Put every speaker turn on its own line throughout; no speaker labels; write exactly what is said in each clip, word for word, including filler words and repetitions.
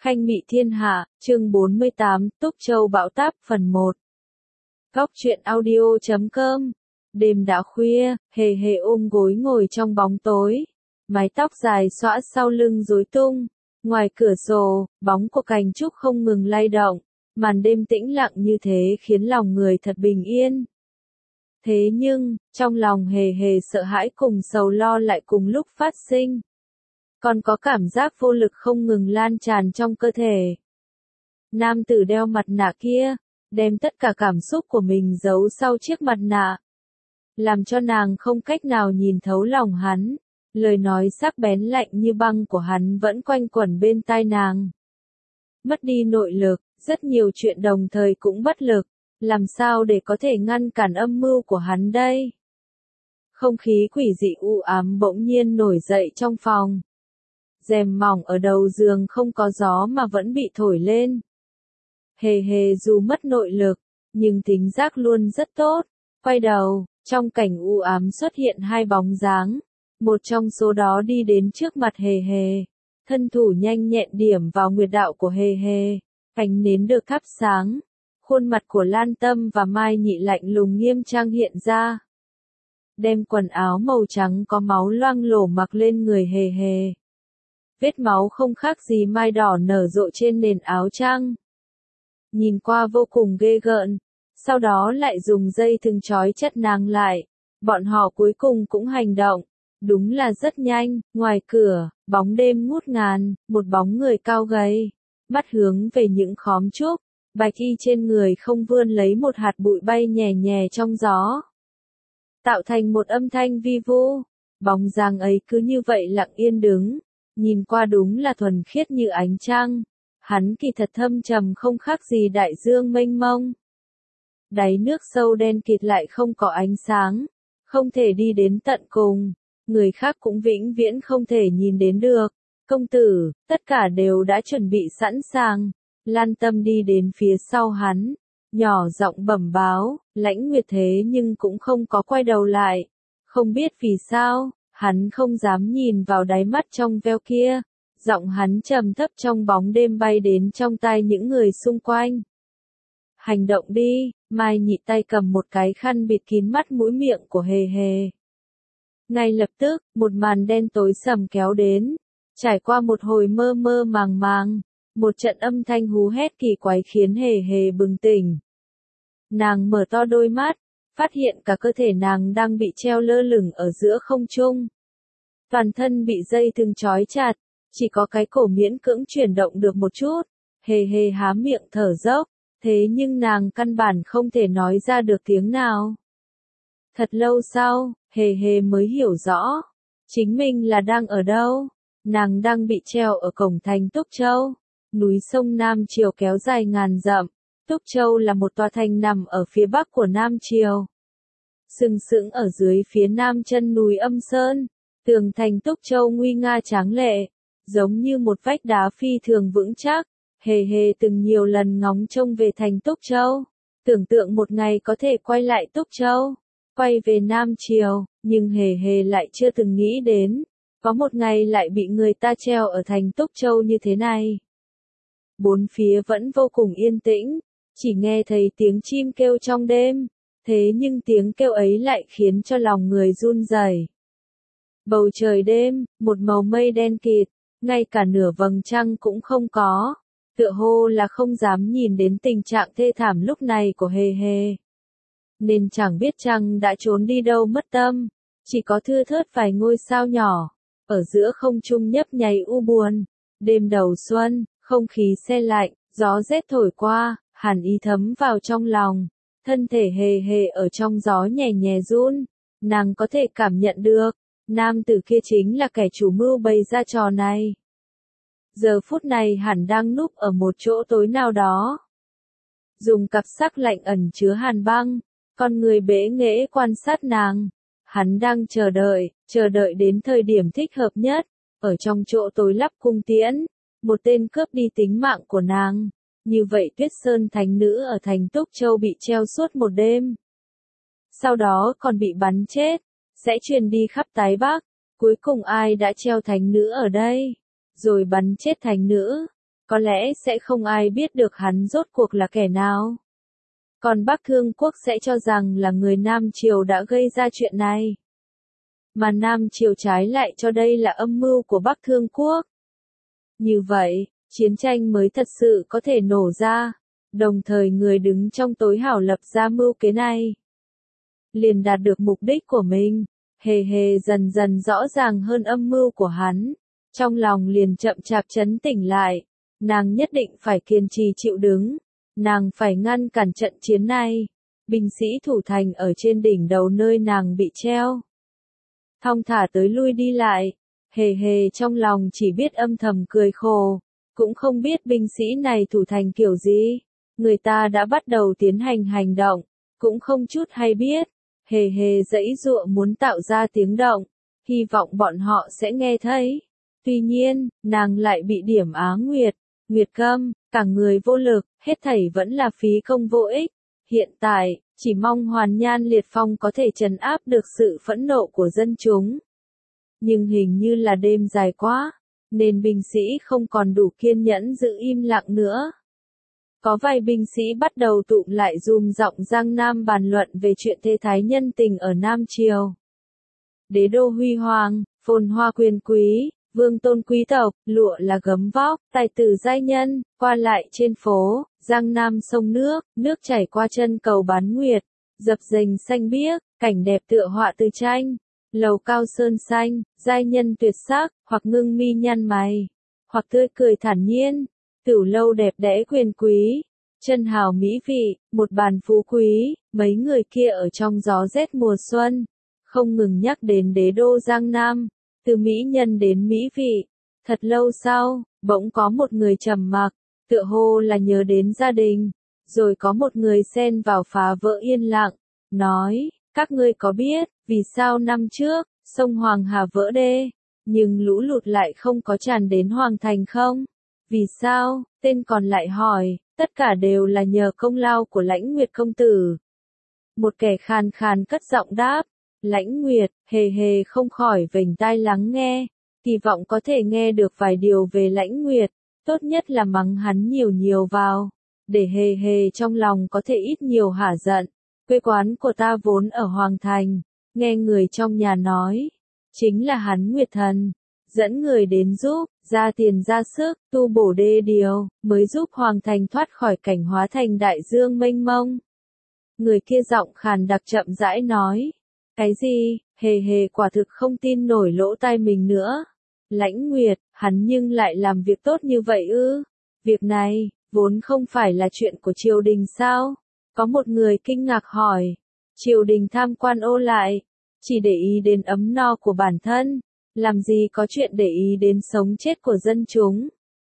Khanh Mị Thiên Hạ, chương bốn mươi tám, Túc Châu Bão Táp phần một. Góc truyện audio chấm com. Đêm đã khuya, hề hề ôm gối ngồi trong bóng tối. Mái tóc dài xõa sau lưng rối tung. Ngoài cửa sổ, bóng của cành trúc không ngừng lay động. Màn đêm tĩnh lặng như thế khiến lòng người thật bình yên. Thế nhưng, trong lòng hề hề sợ hãi cùng sầu lo lại cùng lúc phát sinh. Còn có cảm giác vô lực không ngừng lan tràn trong cơ thể. Nam tử đeo mặt nạ kia, đem tất cả cảm xúc của mình giấu sau chiếc mặt nạ. Làm cho nàng không cách nào nhìn thấu lòng hắn. Lời nói sắc bén lạnh như băng của hắn vẫn quanh quẩn bên tai nàng. Mất đi nội lực, rất nhiều chuyện đồng thời cũng bất lực. Làm sao để có thể ngăn cản âm mưu của hắn đây? Không khí quỷ dị u ám bỗng nhiên nổi dậy trong phòng. Rèm mỏng ở đầu giường không có gió mà vẫn bị thổi lên. Hề hề dù mất nội lực, nhưng tính giác luôn rất tốt. Quay đầu, trong cảnh u ám xuất hiện hai bóng dáng. Một trong số đó đi đến trước mặt hề hề. Thân thủ nhanh nhẹn điểm vào nguyệt đạo của hề hề. Ánh nến được thắp sáng. Khuôn mặt của Lan Tâm và Mai Nhị lạnh lùng nghiêm trang hiện ra. Đem quần áo màu trắng có máu loang lổ mặc lên người hề hề. Vết máu không khác gì mai đỏ nở rộ trên nền áo trang. Nhìn qua vô cùng ghê gợn, sau đó lại dùng dây thừng trói chất nàng lại. Bọn họ cuối cùng cũng hành động, đúng là rất nhanh. Ngoài cửa, bóng đêm ngút ngàn, một bóng người cao gầy, mắt hướng về những khóm trúc, bạch y trên người không vươn lấy một hạt bụi bay nhè nhè trong gió. Tạo thành một âm thanh vi vu, bóng dáng ấy cứ như vậy lặng yên đứng. Nhìn qua đúng là thuần khiết như ánh trăng. Hắn kỳ thật thâm trầm không khác gì đại dương mênh mông. Đáy nước sâu đen kịt lại không có ánh sáng. Không thể đi đến tận cùng. Người khác cũng vĩnh viễn không thể nhìn đến được. Công tử, tất cả đều đã chuẩn bị sẵn sàng. Lan Tâm đi đến phía sau hắn. Nhỏ giọng bẩm báo, Lãnh Nguyệt thế nhưng cũng không có quay đầu lại. Không biết vì sao. Hắn không dám nhìn vào đáy mắt trong veo kia, giọng hắn trầm thấp trong bóng đêm bay đến trong tai những người xung quanh. Hành động đi, Mai Nhị tay cầm một cái khăn bịt kín mắt mũi miệng của hề hề. Ngay lập tức, một màn đen tối sầm kéo đến, trải qua một hồi mơ mơ màng màng, một trận âm thanh hú hét kỳ quái khiến hề hề bừng tỉnh. Nàng mở to đôi mắt. Phát hiện cả cơ thể nàng đang bị treo lơ lửng ở giữa không trung. Toàn thân bị dây thừng trói chặt, chỉ có cái cổ miễn cưỡng chuyển động được một chút. Hề hề há miệng thở dốc, thế nhưng nàng căn bản không thể nói ra được tiếng nào. Thật lâu sau, hề hề mới hiểu rõ, chính mình là đang ở đâu. Nàng đang bị treo ở cổng thành Túc Châu, núi sông Nam Triều kéo dài ngàn dặm. Túc Châu là một tòa thành nằm ở phía bắc của Nam Triều. Sừng sững ở dưới phía nam chân núi Âm Sơn, tường thành Túc Châu nguy nga tráng lệ, giống như một vách đá phi thường vững chắc. Hề hề từng nhiều lần ngóng trông về thành Túc Châu, tưởng tượng một ngày có thể quay lại Túc Châu, quay về Nam Triều, nhưng hề hề lại chưa từng nghĩ đến, có một ngày lại bị người ta treo ở thành Túc Châu như thế này. Bốn phía vẫn vô cùng yên tĩnh. Chỉ nghe thấy tiếng chim kêu trong đêm, thế nhưng tiếng kêu ấy lại khiến cho lòng người run rẩy. Bầu trời đêm, một màu mây đen kịt, ngay cả nửa vầng trăng cũng không có, tựa hồ là không dám nhìn đến tình trạng thê thảm lúc này của hề hề. Nên chẳng biết trăng đã trốn đi đâu mất tâm, chỉ có thưa thớt vài ngôi sao nhỏ, ở giữa không trung nhấp nháy u buồn. Đêm đầu xuân, không khí se lạnh, gió rét thổi qua. Hàn ý thấm vào trong lòng, thân thể hề hề ở trong gió nhẹ nhẹ run, nàng có thể cảm nhận được, nam tử kia chính là kẻ chủ mưu bày ra trò này. Giờ phút này hẳn đang núp ở một chỗ tối nào đó. Dùng cặp sắc lạnh ẩn chứa hàn băng, con người bẽ nghễ quan sát nàng, hắn đang chờ đợi, chờ đợi đến thời điểm thích hợp nhất, ở trong chỗ tối lắp cung tiễn, một tên cướp đi tính mạng của nàng. Như vậy Tuyết Sơn thánh nữ ở thành Túc Châu bị treo suốt một đêm. Sau đó còn bị bắn chết, sẽ truyền đi khắp Tái Bắc. Cuối cùng ai đã treo thánh nữ ở đây? Rồi bắn chết thánh nữ. có lẽ sẽ không ai biết được hắn rốt cuộc là kẻ nào. Còn Bắc Thương Quốc sẽ cho rằng là người Nam Triều đã gây ra chuyện này. Mà Nam Triều trái lại cho đây là âm mưu của Bắc Thương Quốc. Như vậy, chiến tranh mới thật sự có thể nổ ra, đồng thời người đứng trong tối hảo lập ra mưu kế này. Liền đạt được mục đích của mình, hề hề dần dần rõ ràng hơn âm mưu của hắn, trong lòng liền chậm chạp trấn tỉnh lại, nàng nhất định phải kiên trì chịu đứng, nàng phải ngăn cản trận chiến này. Binh sĩ thủ thành ở trên đỉnh đầu nơi nàng bị treo, thong thả tới lui đi lại, hề hề trong lòng chỉ biết âm thầm cười khổ, cũng không biết binh sĩ này thủ thành kiểu gì, người ta đã bắt đầu tiến hành hành động, cũng không chút hay biết, hề hề giãy giụa muốn tạo ra tiếng động, hy vọng bọn họ sẽ nghe thấy. Tuy nhiên, nàng lại bị điểm Á Nguyệt, Nguyệt Câm, cả người vô lực, hết thảy vẫn là phí công vô ích. Hiện tại, chỉ mong Hoàn Nhan Liệt Phong có thể trấn áp được sự phẫn nộ của dân chúng. Nhưng hình như là đêm dài quá, nên binh sĩ không còn đủ kiên nhẫn giữ im lặng nữa. Có vài binh sĩ bắt đầu tụm lại dùm giọng Giang Nam bàn luận về chuyện thê thái nhân tình ở Nam Triều. Đế đô huy hoàng, phồn hoa quyền quý, vương tôn quý tộc, lụa là gấm vóc, tài tử giai nhân, qua lại trên phố, Giang Nam sông nước, nước chảy qua chân cầu bán nguyệt, dập dềnh xanh biếc, cảnh đẹp tựa họa từ tranh, lầu cao sơn xanh, giai nhân tuyệt sắc, hoặc ngưng mi nhăn mày, hoặc tươi cười thản nhiên, tửu lâu đẹp đẽ quyền quý, chân hào mỹ vị, một bàn phú quý, mấy người kia ở trong gió rét mùa xuân, không ngừng nhắc đến đế đô Giang Nam. Từ mỹ nhân đến mỹ vị, thật lâu sau, bỗng có một người trầm mặc, tựa hồ là nhớ đến gia đình, rồi có một người xen vào phá vỡ yên lặng, nói, các ngươi có biết, vì sao năm trước, sông Hoàng Hà vỡ đê, nhưng lũ lụt lại không có tràn đến Hoàng Thành không? Vì sao? Tên còn lại hỏi, tất cả đều là nhờ công lao của Lãnh Nguyệt công tử. Một kẻ khàn khàn cất giọng đáp. Lãnh Nguyệt, hề hề không khỏi vểnh tai lắng nghe, kỳ vọng có thể nghe được vài điều về Lãnh Nguyệt, tốt nhất là mắng hắn nhiều nhiều vào, để hề hề trong lòng có thể ít nhiều hả giận. Quê quán của ta vốn ở Hoàng Thành, nghe người trong nhà nói, chính là hắn Nguyệt Thần, dẫn người đến giúp, ra tiền ra sức, tu bổ đê điều, mới giúp Hoàng Thành thoát khỏi cảnh hóa thành đại dương mênh mông. Người kia giọng khàn đặc chậm rãi nói. Cái gì? Hề hề quả thực không tin nổi lỗ tai mình nữa. Lãnh Nguyệt, hắn nhưng lại làm việc tốt như vậy ư? Việc này, vốn không phải là chuyện của triều đình sao? Có một người kinh ngạc hỏi. Triều đình tham quan ô lại, chỉ để ý đến ấm no của bản thân, làm gì có chuyện để ý đến sống chết của dân chúng.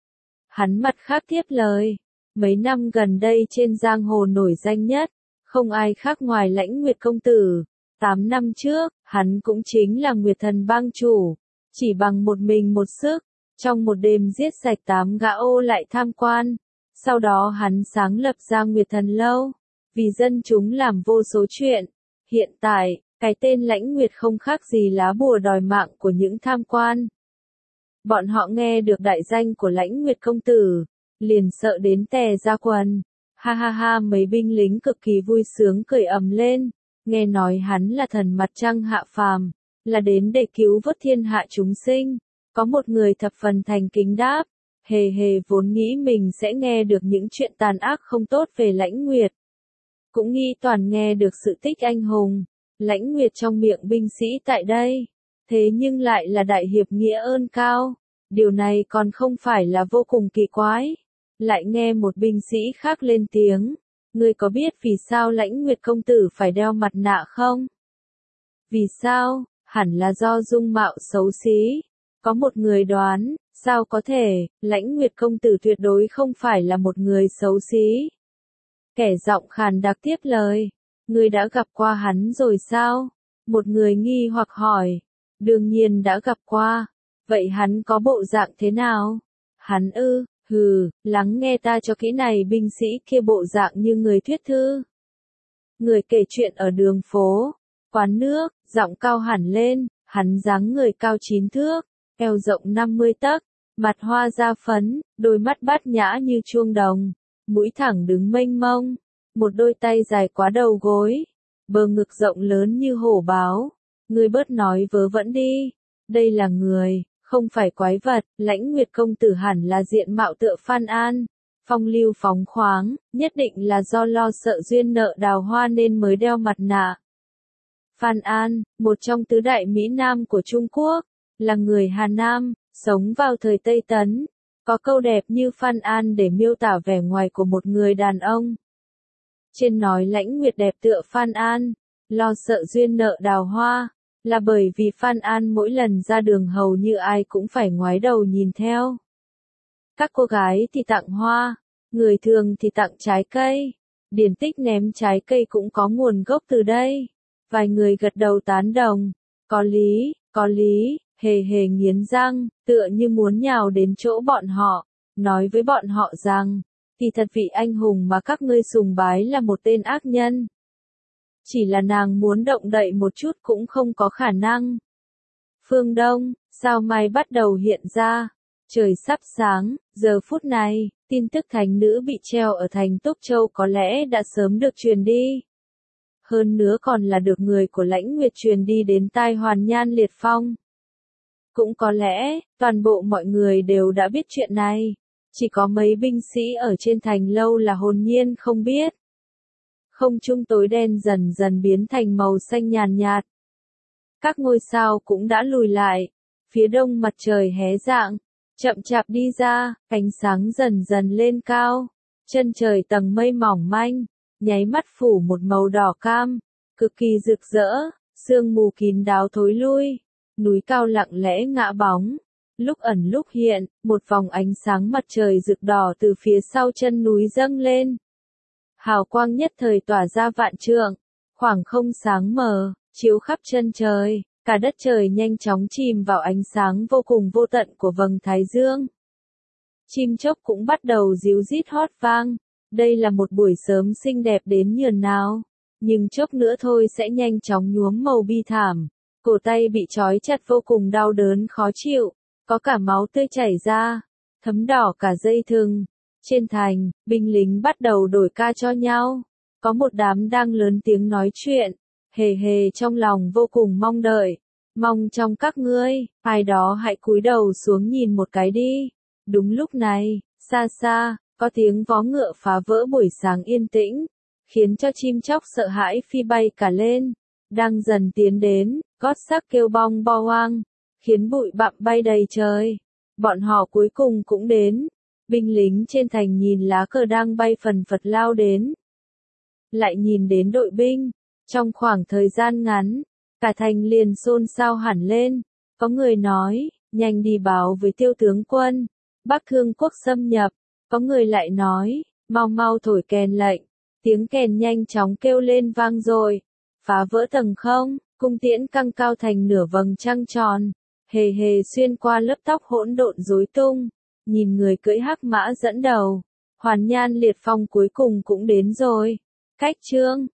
Hắn mặt khác tiếp lời. Mấy năm gần đây trên giang hồ nổi danh nhất, không ai khác ngoài Lãnh Nguyệt công tử. Tám năm trước, hắn cũng chính là Nguyệt Thần bang chủ, chỉ bằng một mình một sức, trong một đêm giết sạch tám gã ô lại tham quan. Sau đó hắn sáng lập ra Nguyệt Thần Lâu, vì dân chúng làm vô số chuyện. Hiện tại, cái tên Lãnh Nguyệt không khác gì lá bùa đòi mạng của những tham quan. Bọn họ nghe được đại danh của Lãnh Nguyệt công tử, liền sợ đến tè ra quần. Ha ha ha, mấy binh lính cực kỳ vui sướng cười ầm lên. Nghe nói hắn là thần mặt trăng hạ phàm, là đến để cứu vớt thiên hạ chúng sinh. Có một người thập phần thành kính đáp, hề hề vốn nghĩ mình sẽ nghe được những chuyện tàn ác không tốt về Lãnh Nguyệt. Cũng nghĩ toàn nghe được sự tích anh hùng, Lãnh Nguyệt trong miệng binh sĩ tại đây. Thế nhưng lại là đại hiệp nghĩa ơn cao. Điều này còn không phải là vô cùng kỳ quái. Lại nghe một binh sĩ khác lên tiếng. Ngươi có biết vì sao Lãnh Nguyệt công tử phải đeo mặt nạ không? Vì sao? Hẳn là do dung mạo xấu xí. Có một người đoán, sao có thể, Lãnh Nguyệt công tử tuyệt đối không phải là một người xấu xí. Kẻ giọng khàn đặc tiếp lời, ngươi đã gặp qua hắn rồi sao? Một người nghi hoặc hỏi, đương nhiên đã gặp qua, vậy hắn có bộ dạng thế nào? Hắn ư? Hừ, lắng nghe ta cho kỹ này, binh sĩ kia bộ dạng như người thuyết thư. Người kể chuyện ở đường phố, quán nước, giọng cao hẳn lên, hắn dáng người cao chín thước, eo rộng năm mươi tấc, mặt hoa da phấn, đôi mắt bát nhã như chuông đồng, mũi thẳng đứng mênh mông, một đôi tay dài quá đầu gối, bờ ngực rộng lớn như hổ báo. Ngươi bớt nói vớ vẩn đi, đây là người, không phải quái vật. Lãnh Nguyệt công tử hẳn là diện mạo tựa Phan An, phong lưu phóng khoáng, nhất định là do lo sợ duyên nợ đào hoa nên mới đeo mặt nạ. Phan An, một trong tứ đại Mỹ Nam của Trung Quốc, là người Hà Nam, sống vào thời Tây Tấn, có câu đẹp như Phan An để miêu tả vẻ ngoài của một người đàn ông. Trên nói Lãnh Nguyệt đẹp tựa Phan An, lo sợ duyên nợ đào hoa, là bởi vì Phan An mỗi lần ra đường hầu như ai cũng phải ngoái đầu nhìn theo. Các cô gái thì tặng hoa, người thường thì tặng trái cây. Điển tích ném trái cây cũng có nguồn gốc từ đây. Vài người gật đầu tán đồng. Có lý, có lý, hề hề nghiến răng, tựa như muốn nhào đến chỗ bọn họ, nói với bọn họ rằng, thì thật vị anh hùng mà các ngươi sùng bái là một tên ác nhân. Chỉ là nàng muốn động đậy một chút cũng không có khả năng. Phương Đông, sao mai bắt đầu hiện ra. Trời sắp sáng, giờ phút này, tin tức thánh nữ bị treo ở thành Túc Châu có lẽ đã sớm được truyền đi. Hơn nữa còn là được người của Lãnh Nguyệt truyền đi đến tai Hoàn Nhan Liệt Phong. Cũng có lẽ, toàn bộ mọi người đều đã biết chuyện này. Chỉ có mấy binh sĩ ở trên thành lâu là hồn nhiên không biết. Không trung tối đen dần dần biến thành màu xanh nhàn nhạt. Các ngôi sao cũng đã lùi lại. Phía đông mặt trời hé dạng, chậm chạp đi ra, ánh sáng dần dần lên cao. Chân trời tầng mây mỏng manh, nháy mắt phủ một màu đỏ cam, cực kỳ rực rỡ, sương mù kín đáo thối lui. Núi cao lặng lẽ ngã bóng, lúc ẩn lúc hiện, một vòng ánh sáng mặt trời rực đỏ từ phía sau chân núi dâng lên. Hào quang nhất thời tỏa ra vạn trượng, khoảng không sáng mờ, chiếu khắp chân trời, cả đất trời nhanh chóng chìm vào ánh sáng vô cùng vô tận của vầng thái dương. Chim chóc cũng bắt đầu ríu rít hót vang, đây là một buổi sớm xinh đẹp đến nhường nào, nhưng chốc nữa thôi sẽ nhanh chóng nhuốm màu bi thảm. Cổ tay bị trói chặt vô cùng đau đớn khó chịu, có cả máu tươi chảy ra, thấm đỏ cả dây thừng. Trên thành, binh lính bắt đầu đổi ca cho nhau. Có một đám đang lớn tiếng nói chuyện, hề hề trong lòng vô cùng mong đợi. Mong trong các ngươi, ai đó hãy cúi đầu xuống nhìn một cái đi. Đúng lúc này, xa xa, có tiếng vó ngựa phá vỡ buổi sáng yên tĩnh, khiến cho chim chóc sợ hãi phi bay cả lên. Đang dần tiến đến, gót sắc kêu bong bo hoang, khiến bụi bặm bay đầy trời. Bọn họ cuối cùng cũng đến. Binh lính trên thành nhìn lá cờ đang bay phần phật lao đến. Lại nhìn đến đội binh. Trong khoảng thời gian ngắn, cả thành liền xôn xao hẳn lên. Có người nói, nhanh đi báo với Tiêu tướng quân, Bắc Thương quốc xâm nhập. Có người lại nói, mau mau thổi kèn lệnh. Tiếng kèn nhanh chóng kêu lên vang rồi. Phá vỡ tầng không, cung tiễn căng cao thành nửa vầng trăng tròn, hề hề xuyên qua lớp tóc hỗn độn rối tung, nhìn người cưỡi hắc mã dẫn đầu, Hoàn Nhan Liệt Phong cuối cùng cũng đến rồi. Cách chương